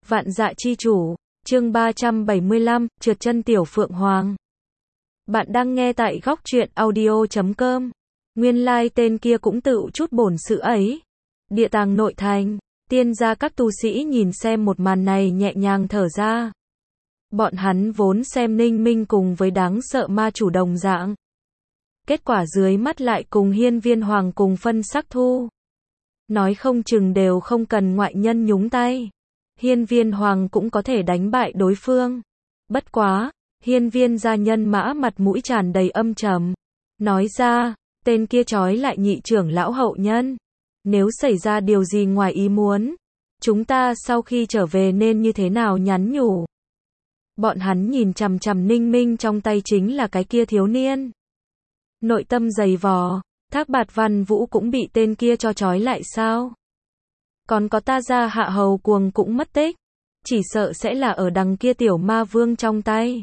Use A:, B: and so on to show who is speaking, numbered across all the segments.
A: Vạn Dạ Chi Chủ, chương 375, trượt chân tiểu Phượng Hoàng. Bạn đang nghe tại góc truyện audio.com. Nguyên lai tên kia cũng tự chút bổn sự ấy. Địa tàng nội thành, tiên gia các tu sĩ nhìn xem một màn này nhẹ nhàng thở ra. Bọn hắn vốn xem Ninh Minh cùng với đáng sợ ma chủ đồng dạng. Kết quả dưới mắt lại cùng Hiên Viên Hoàng cùng phân sắc thu. Nói không chừng đều không cần ngoại nhân nhúng tay. Hiên Viên Hoàng cũng có thể đánh bại đối phương. Bất quá, Hiên Viên gia nhân mã mặt mũi tràn đầy âm trầm. Nói ra, tên kia trói lại nhị trưởng lão hậu nhân. Nếu xảy ra điều gì ngoài ý muốn, chúng ta sau khi trở về nên như thế nào nhắn nhủ. Bọn hắn nhìn chằm chằm Ninh Minh trong tay chính là cái kia thiếu niên. Nội tâm dày vò, Thác Bạt Văn Vũ cũng bị tên kia cho trói lại sao? Còn có ta gia Hạ Hầu Cuồng cũng mất tích, chỉ sợ sẽ là ở đằng kia tiểu ma vương trong tay.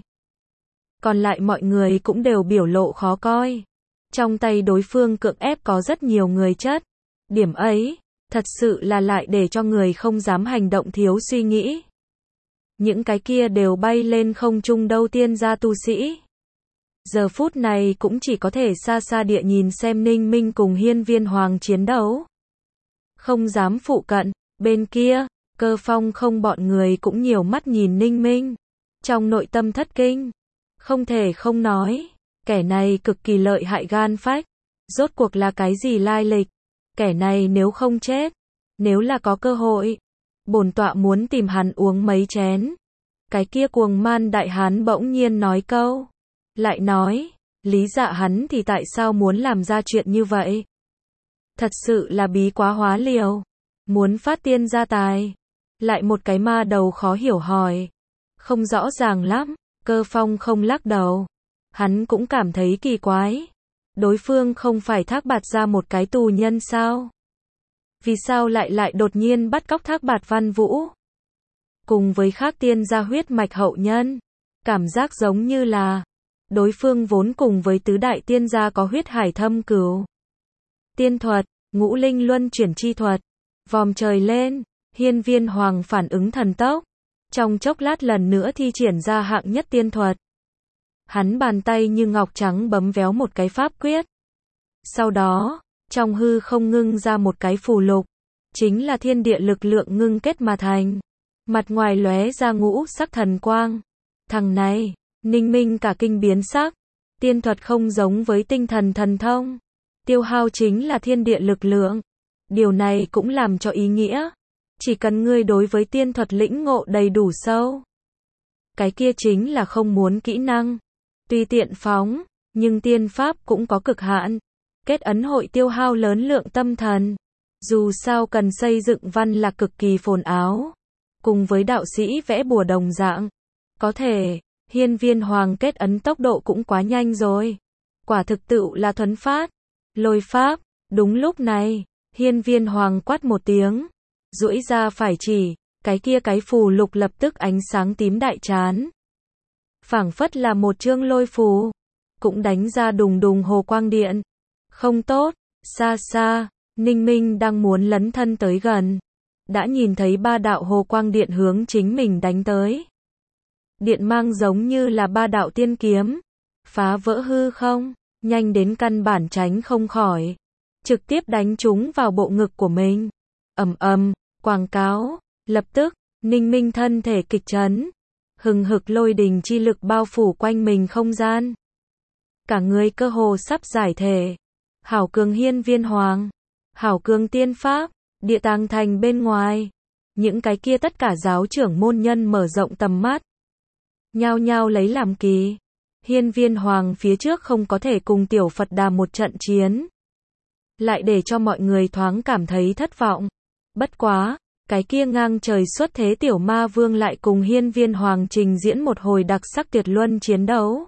A: Còn lại mọi người cũng đều biểu lộ khó coi. Trong tay đối phương cưỡng ép có rất nhiều người chất. Điểm ấy, thật sự là lại để cho người không dám hành động thiếu suy nghĩ. Những cái kia đều bay lên không trung đâu tiên gia tu sĩ. Giờ phút này cũng chỉ có thể xa xa địa nhìn xem Ninh Minh cùng Hiên Viên Hoàng chiến đấu. Không dám phụ cận, bên kia, Cơ Phong không bọn người cũng nhiều mắt nhìn Ninh Minh. Trong nội tâm thất kinh, không thể không nói, kẻ này cực kỳ lợi hại gan phách. Rốt cuộc là cái gì lai lịch? Kẻ này nếu không chết, nếu là có cơ hội, bổn tọa muốn tìm hắn uống mấy chén. Cái kia cuồng man đại hán bỗng nhiên nói câu. Lại nói, lý dạ hắn thì tại sao muốn làm ra chuyện như vậy? Thật sự là bí quá hóa liều. Muốn phát tiên gia tài. Lại một cái ma đầu khó hiểu hỏi. Không rõ ràng lắm. Cơ Phong không lắc đầu. Hắn cũng cảm thấy kỳ quái. Đối phương không phải Thác Bạt ra một cái tù nhân sao? Vì sao lại đột nhiên bắt cóc Thác Bạt Văn Vũ? Cùng với khác tiên gia huyết mạch hậu nhân. Cảm giác giống như là đối phương vốn cùng với tứ đại tiên gia có huyết hải thâm cửu. Tiên thuật, ngũ linh luân chuyển chi thuật. Vòm trời lên, Hiên Viên Hoàng phản ứng thần tốc. Trong chốc lát lần nữa thi triển ra hạng nhất tiên thuật. Hắn bàn tay như ngọc trắng bấm véo một cái pháp quyết. Sau đó, trong hư không ngưng ra một cái phù lục. Chính là thiên địa lực lượng ngưng kết mà thành. Mặt ngoài lóe ra ngũ sắc thần quang. Thằng này, Ninh Minh cả kinh biến sắc. Tiên thuật không giống với tinh thần thần thông. Tiêu hao chính là thiên địa lực lượng. Điều này cũng làm cho ý nghĩa. Chỉ cần ngươi đối với tiên thuật lĩnh ngộ đầy đủ sâu. Cái kia chính là không muốn kỹ năng. Tuy tiện phóng, nhưng tiên pháp cũng có cực hạn. Kết ấn hội tiêu hao lớn lượng tâm thần. Dù sao cần xây dựng văn là cực kỳ phồn áo. Cùng với đạo sĩ vẽ bùa đồng dạng. Có thể, Hiên Viên Hoàng kết ấn tốc độ cũng quá nhanh rồi. Quả thực tự là thuấn phát. Lôi pháp, đúng lúc này, Hiên Viên Hoàng quát một tiếng. Duỗi ra phải chỉ, cái kia cái phù lục lập tức ánh sáng tím đại chán. Phảng phất là một chương lôi phù. Cũng đánh ra đùng đùng hồ quang điện. Không tốt, xa xa, Ninh Minh đang muốn lấn thân tới gần. Đã nhìn thấy ba đạo hồ quang điện hướng chính mình đánh tới. Điện mang giống như là ba đạo tiên kiếm. Phá vỡ hư không, nhanh đến căn bản tránh không khỏi. Trực tiếp đánh chúng vào bộ ngực của mình. Ầm ầm, quảng cáo. Lập tức, Ninh Minh thân thể kịch chấn. Hừng hực lôi đình chi lực bao phủ quanh mình không gian. Cả người cơ hồ sắp giải thể. Hảo cường Hiên Viên Hoàng. Hảo cường tiên pháp. Địa tàng thành bên ngoài. Những cái kia tất cả giáo trưởng môn nhân mở rộng tầm mắt. Nhao nhao lấy làm kỳ. Hiên Viên Hoàng phía trước không có thể cùng tiểu Phật Đà một trận chiến. Lại để cho mọi người thoáng cảm thấy thất vọng. Bất quá, cái kia ngang trời xuất thế tiểu ma vương lại cùng Hiên Viên Hoàng trình diễn một hồi đặc sắc tuyệt luân chiến đấu.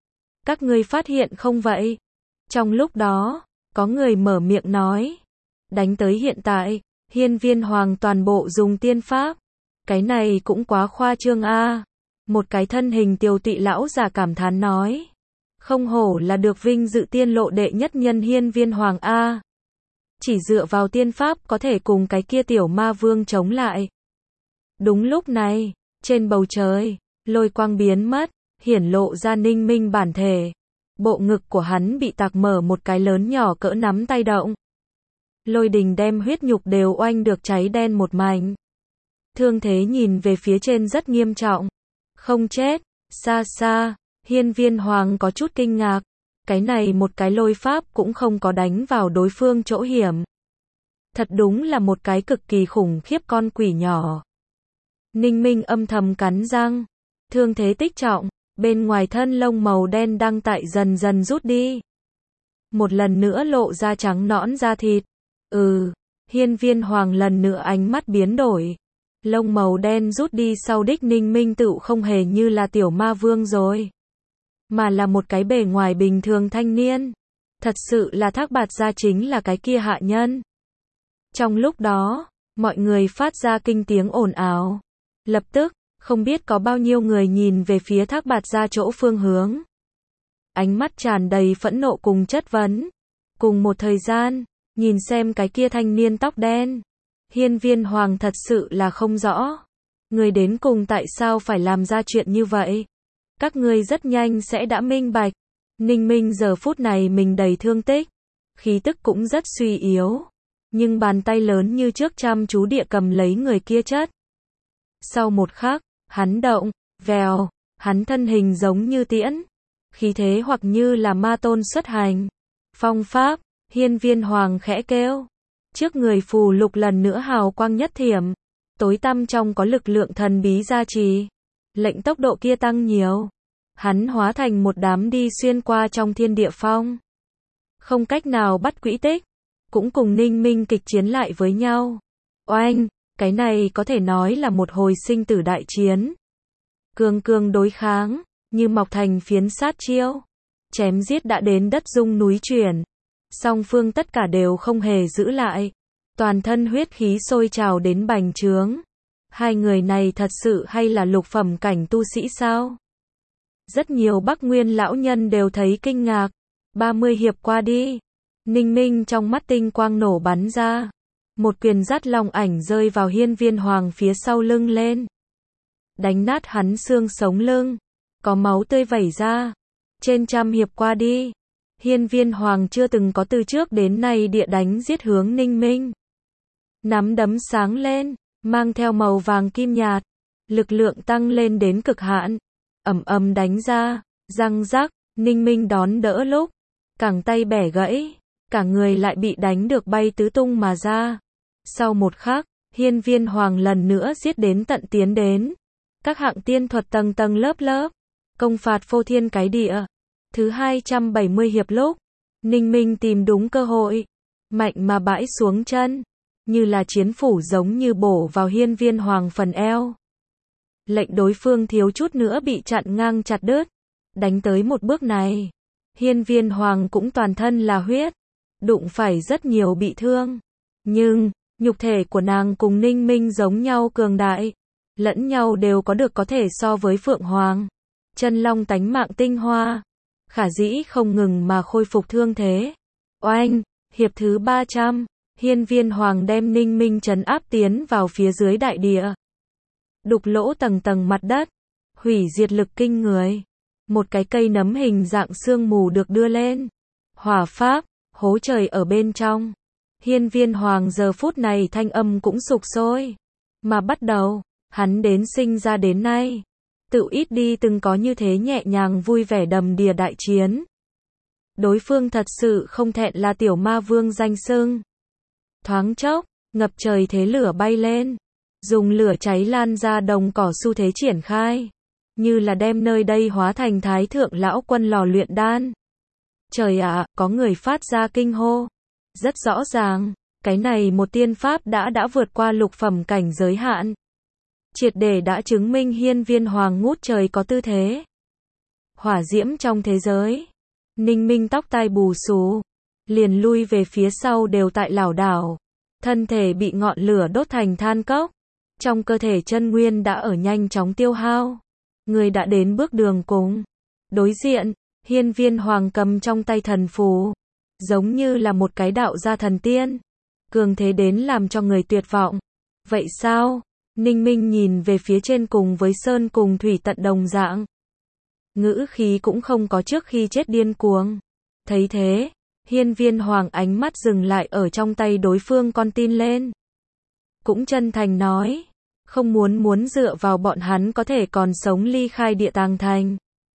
A: Các ngươi phát hiện không vậy? Trong lúc đó, có người mở miệng nói. Đánh tới hiện tại, Hiên Viên Hoàng toàn bộ dùng tiên pháp. Cái này cũng quá khoa trương a. Một cái thân hình tiều tụy lão già cảm thán nói. Không hổ là được vinh dự tiên lộ đệ nhất nhân Hiên Viên Hoàng a. Chỉ dựa vào tiên pháp có thể cùng cái kia tiểu ma vương chống lại. Đúng lúc này, trên bầu trời, lôi quang biến mất, hiển lộ ra Ninh Minh bản thể. Bộ ngực của hắn bị tạc mở một cái lớn nhỏ cỡ nắm tay động. Lôi đình đem huyết nhục đều oanh được cháy đen một mảnh. Thương thế nhìn về phía trên rất nghiêm trọng. Không chết, xa xa, Hiên Viên Hoàng có chút kinh ngạc. Cái này một cái lôi pháp cũng không có đánh vào đối phương chỗ hiểm. Thật đúng là một cái cực kỳ khủng khiếp con quỷ nhỏ. Ninh Minh âm thầm cắn răng. Thương thế tích trọng, bên ngoài thân lông màu đen đang tại dần dần rút đi. Một lần nữa lộ ra trắng nõn da thịt. Hiên Viên Hoàng lần nữa ánh mắt biến đổi. Lông màu đen rút đi sau đích Ninh Minh tựu không hề như là tiểu ma vương rồi. Mà là một cái bề ngoài bình thường thanh niên. Thật sự là Thác Bạt Gia chính là cái kia hạ nhân. Trong lúc đó, mọi người phát ra kinh tiếng ồn ào. Lập tức, không biết có bao nhiêu người nhìn về phía Thác Bạt Gia chỗ phương hướng. Ánh mắt tràn đầy phẫn nộ cùng chất vấn. Cùng một thời gian, nhìn xem cái kia thanh niên tóc đen. Hiên Viên Hoàng thật sự là không rõ. Người đến cùng tại sao phải làm ra chuyện như vậy? Các ngươi rất nhanh sẽ đã minh bạch. Ninh Minh giờ phút này mình đầy thương tích. Khí tức cũng rất suy yếu. Nhưng bàn tay lớn như trước chăm chú địa cầm lấy người kia chất. Sau một khắc, hắn động, vèo, hắn thân hình giống như tiễn. Khí thế hoặc như là ma tôn xuất hành. Phong pháp, Hiên Viên Hoàng khẽ kêu. Trước người phù lục lần nữa hào quang nhất thiểm. Tối tăm trong có lực lượng thần bí gia trì. Lệnh tốc độ kia tăng nhiều. Hắn hóa thành một đám đi xuyên qua trong thiên địa phong. Không cách nào bắt quỹ tích. Cũng cùng Ninh Minh kịch chiến lại với nhau. Oanh, cái này có thể nói là một hồi sinh tử đại chiến. Cường cường đối kháng, như mọc thành phiến sát chiêu. Chém giết đã đến đất rung núi chuyển. Song phương tất cả đều không hề giữ lại. Toàn thân huyết khí sôi trào đến bành trướng. Hai người này thật sự hay là lục phẩm cảnh tu sĩ sao? Rất nhiều Bắc Nguyên lão nhân đều thấy kinh ngạc. 30 hiệp qua đi. Ninh Minh trong mắt tinh quang nổ bắn ra. Một quyền dắt long ảnh rơi vào Hiên Viên Hoàng phía sau lưng lên. Đánh nát hắn xương sống lưng. Có máu tươi vẩy ra. Trên trăm hiệp qua đi. Hiên Viên Hoàng chưa từng có từ trước đến nay địa đánh giết hướng Ninh Minh. Nắm đấm sáng lên, mang theo màu vàng kim nhạt. Lực lượng tăng lên đến cực hạn. Ầm ầm đánh ra, răng rắc, Ninh Minh đón đỡ lúc. Cẳng tay bẻ gãy. Cả người lại bị đánh được bay tứ tung mà ra. Sau một khắc, Hiên Viên Hoàng lần nữa giết đến tận tiến đến. Các hạng tiên thuật tầng tầng lớp lớp. Công phạt phô thiên cái địa. Thứ 270 hiệp lúc. Ninh Minh tìm đúng cơ hội. Mạnh mà bãi xuống chân. Như là chiến phủ giống như bổ vào Hiên Viên Hoàng phần eo. Lệnh đối phương thiếu chút nữa bị chặn ngang chặt đứt. Đánh tới một bước này. Hiên Viên Hoàng cũng toàn thân là huyết. Đụng phải rất nhiều bị thương. Nhưng, nhục thể của nàng cùng Ninh Minh giống nhau cường đại. Lẫn nhau đều có được có thể so với Phượng Hoàng. Chân long tánh mạng tinh hoa. Khả dĩ không ngừng mà khôi phục thương thế. Oanh, hiệp thứ 300. Hiên Viên Hoàng đem Ninh Minh trấn áp tiến vào phía dưới đại địa. Đục lỗ tầng tầng mặt đất. Hủy diệt lực kinh người. Một cái cây nấm hình dạng sương mù được đưa lên. Hỏa pháp. Hố trời ở bên trong. Hiên Viên Hoàng giờ phút này thanh âm cũng sục sôi. Mà bắt đầu, hắn đến sinh ra đến nay. Tự ít đi từng có như thế nhẹ nhàng vui vẻ đầm đìa đại chiến. Đối phương thật sự không thẹn là tiểu ma vương danh xưng. Thoáng chốc, ngập trời thế lửa bay lên. Dùng lửa cháy lan ra đồng cỏ xu thế triển khai. Như là đem nơi đây hóa thành thái thượng lão quân lò luyện đan. Trời ạ, có người phát ra kinh hô. Rất rõ ràng, cái này một tiên pháp đã vượt qua lục phẩm cảnh giới hạn. Triệt để đã chứng minh Hiên Viên Hoàng ngút trời có tư thế. Hỏa diễm trong thế giới. Ninh Minh tóc tai bù xù. Liền lui về phía sau đều tại lảo đảo. Thân thể bị ngọn lửa đốt thành than cốc. Trong cơ thể chân nguyên đã ở nhanh chóng tiêu hao. Người đã đến bước đường cùng. Đối diện. Hiên Viên Hoàng cầm trong tay thần phù. Giống như là một cái đạo gia thần tiên. Cường thế đến làm cho người tuyệt vọng. Vậy sao? Ninh Minh nhìn về phía trên cùng với sơn cùng thủy tận đồng dạng. Ngữ khí cũng không có trước khi chết điên cuồng. Thấy thế, Hiên Viên Hoàng ánh mắt dừng lại ở trong tay đối phương con tin lên. Cũng chân thành nói, không muốn dựa vào bọn hắn có thể còn sống ly khai Địa Tàng Thành.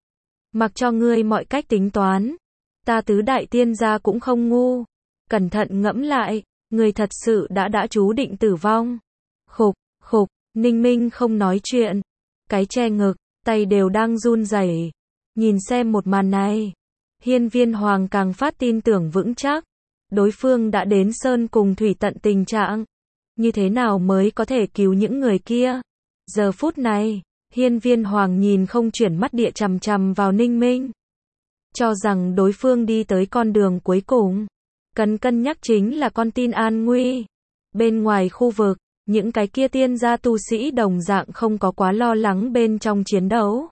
A: Mặc cho ngươi mọi cách tính toán, ta tứ đại tiên gia cũng không ngu. Cẩn thận ngẫm lại, người thật sự đã chú định tử vong. Khục, Ninh Minh không nói chuyện. Cái che ngực, tay đều đang run rẩy. Nhìn xem một màn này, Hiên Viên Hoàng càng phát tin tưởng vững chắc. Đối phương đã đến sơn cùng thủy tận tình trạng. Như thế nào mới có thể cứu những người kia? Giờ phút này, Hiên Viên Hoàng nhìn không chuyển mắt địa chằm chằm vào Ninh Minh. Cho rằng đối phương đi tới con đường cuối cùng. Cần cân nhắc chính là con tin an nguy. Bên ngoài khu vực, những cái kia tiên gia tu sĩ đồng dạng không có quá lo lắng bên trong chiến đấu.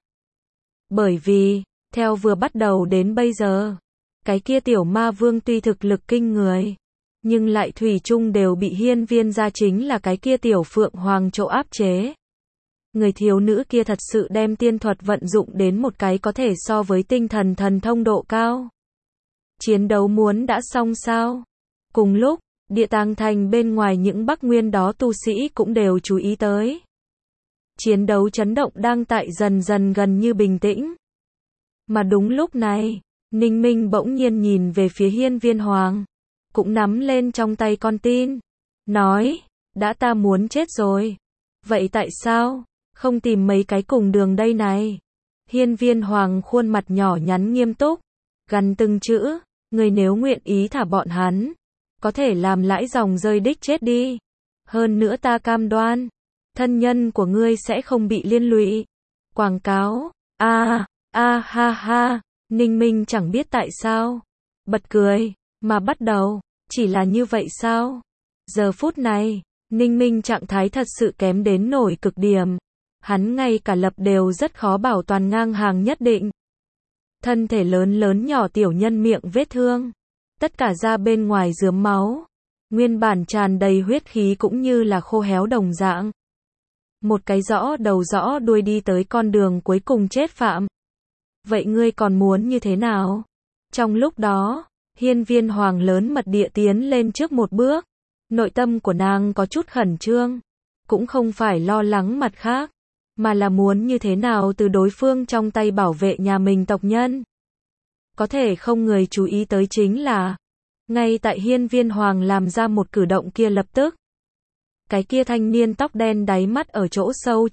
A: Bởi vì, theo vừa bắt đầu đến bây giờ, cái kia tiểu ma vương tuy thực lực kinh người, nhưng lại thủy chung đều bị Hiên Viên gia chính là cái kia tiểu Phượng Hoàng chỗ áp chế. Người thiếu nữ kia thật sự đem tiên thuật vận dụng đến một cái có thể so với tinh thần thần thông độ cao. Chiến đấu muốn đã xong sao? Cùng lúc, Địa Tàng Thành bên ngoài những Bắc Nguyên đó tu sĩ cũng đều chú ý tới. Chiến đấu chấn động đang tại dần dần gần như bình tĩnh. Mà đúng lúc này, Ninh Minh bỗng nhiên nhìn về phía Hiên Viên Hoàng, cũng nắm lên trong tay con tin, nói, đã ta muốn chết rồi. Vậy tại sao không tìm mấy cái cùng đường đây này? Hiên Viên Hoàng khuôn mặt nhỏ nhắn nghiêm túc, gằn từng chữ, người nếu nguyện ý thả bọn hắn, có thể làm lãi dòng rơi đích chết đi. Hơn nữa ta cam đoan, thân nhân của ngươi sẽ không bị liên lụy. Quảng cáo, ha, Ninh Minh chẳng biết tại sao, bật cười, mà bắt đầu, chỉ là như vậy sao? Giờ phút này, Ninh Minh trạng thái thật sự kém đến nổi cực điểm. Hắn ngay cả lập đều rất khó bảo toàn ngang hàng nhất định. Thân thể lớn nhỏ tiểu nhân miệng vết thương. Tất cả da bên ngoài rướm máu. Nguyên bản tràn đầy huyết khí cũng như là khô héo đồng dạng. Một cái rõ đầu rõ đuôi đi tới con đường cuối cùng chết phạm. Vậy ngươi còn muốn như thế nào? Trong lúc đó, Hiên Viên Hoàng lớn mật địa tiến lên trước một bước. Nội tâm của nàng có chút khẩn trương. Cũng không phải lo lắng mặt khác, mà là muốn như thế nào từ đối phương trong tay bảo vệ nhà mình tộc nhân. Có thể không người chú ý tới chính là, ngay tại Hiên Viên Hoàng làm ra một cử động kia lập tức, cái kia thanh niên tóc đen đáy mắt ở chỗ sâu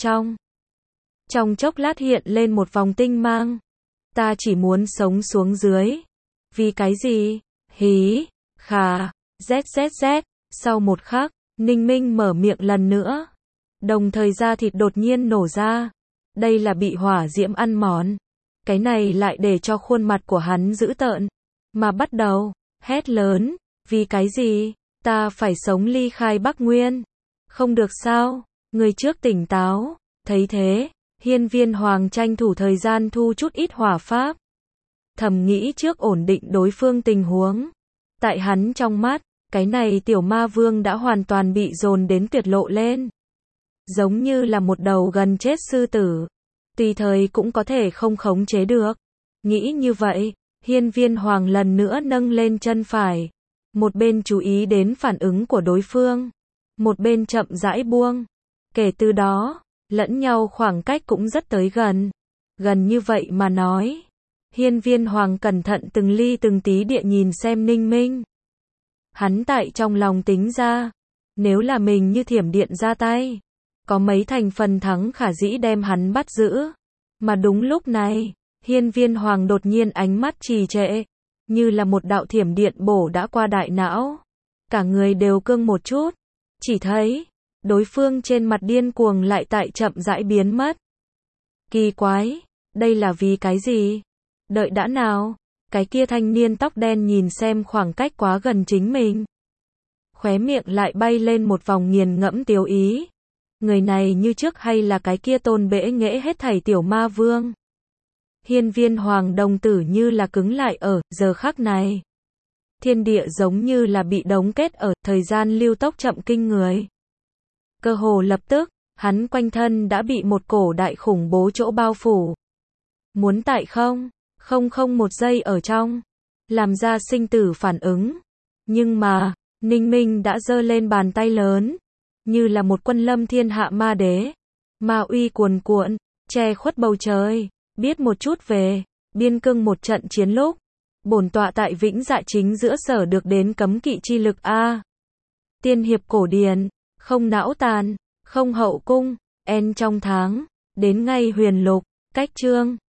A: trong chốc lát hiện lên một vòng tinh mang. Ta chỉ muốn sống xuống dưới. Vì cái gì? Hí, khà, zzz. Sau một khắc, Ninh Minh mở miệng lần nữa. Đồng thời da thịt đột nhiên nổ ra. Đây là bị hỏa diễm ăn mòn. Cái này lại để cho khuôn mặt của hắn dữ tợn. Mà bắt đầu, hét lớn. Vì cái gì? Ta phải sống ly khai Bắc Nguyên. Không được sao? Người trước tỉnh táo. Thấy thế, Hiên Viên Hoàng tranh thủ thời gian thu chút ít hỏa pháp. Thầm nghĩ trước ổn định đối phương tình huống. Tại hắn trong mắt, cái này tiểu ma vương đã hoàn toàn bị dồn đến tuyệt lộ lên. Giống như là một đầu gần chết sư tử. Tùy thời cũng có thể không khống chế được. Nghĩ như vậy, Hiên Viên Hoàng lần nữa nâng lên chân phải. Một bên chú ý đến phản ứng của đối phương. Một bên chậm rãi buông. Kể từ đó, lẫn nhau khoảng cách cũng rất tới gần. Gần như vậy mà nói. Hiên Viên Hoàng cẩn thận từng ly từng tí địa nhìn xem Ninh Minh. Hắn tại trong lòng tính ra, nếu là mình như thiểm điện ra tay, có mấy thành phần thắng khả dĩ đem hắn bắt giữ. Mà đúng lúc này, Hiên Viên Hoàng đột nhiên ánh mắt trì trệ, như là một đạo thiểm điện bổ đã qua đại não. Cả người đều cương một chút, chỉ thấy, đối phương trên mặt điên cuồng lại tại chậm rãi biến mất. Kỳ quái, đây là vì cái gì? Đợi đã nào, cái kia thanh niên tóc đen nhìn xem khoảng cách quá gần chính mình. Khóe miệng lại bay lên một vòng nghiền ngẫm tiếu ý. Người này như trước hay là cái kia tôn bẽ nghễ hết thảy tiểu ma vương? Hiên Viên Hoàng đồng tử như là cứng lại ở giờ khắc này. Thiên địa giống như là bị đóng kết ở thời gian lưu tốc chậm kinh người. Cơ hồ lập tức, Hắn quanh thân đã bị một cổ đại khủng bố chỗ bao phủ. Muốn tại không một giây ở trong, làm ra sinh tử phản ứng. Nhưng mà, Ninh Minh đã giơ lên bàn tay lớn, như là một quân lâm thiên hạ ma đế. Ma uy cuồn cuộn, che khuất bầu trời, biết một chút về biên cương một trận chiến lúc. Bổn tọa tại Vĩnh Dạ chính giữa sở được đến cấm kỵ chi lực a. Tiên hiệp cổ điển, không não tàn, không hậu cung, en trong tháng, đến ngay huyền lục, cách chương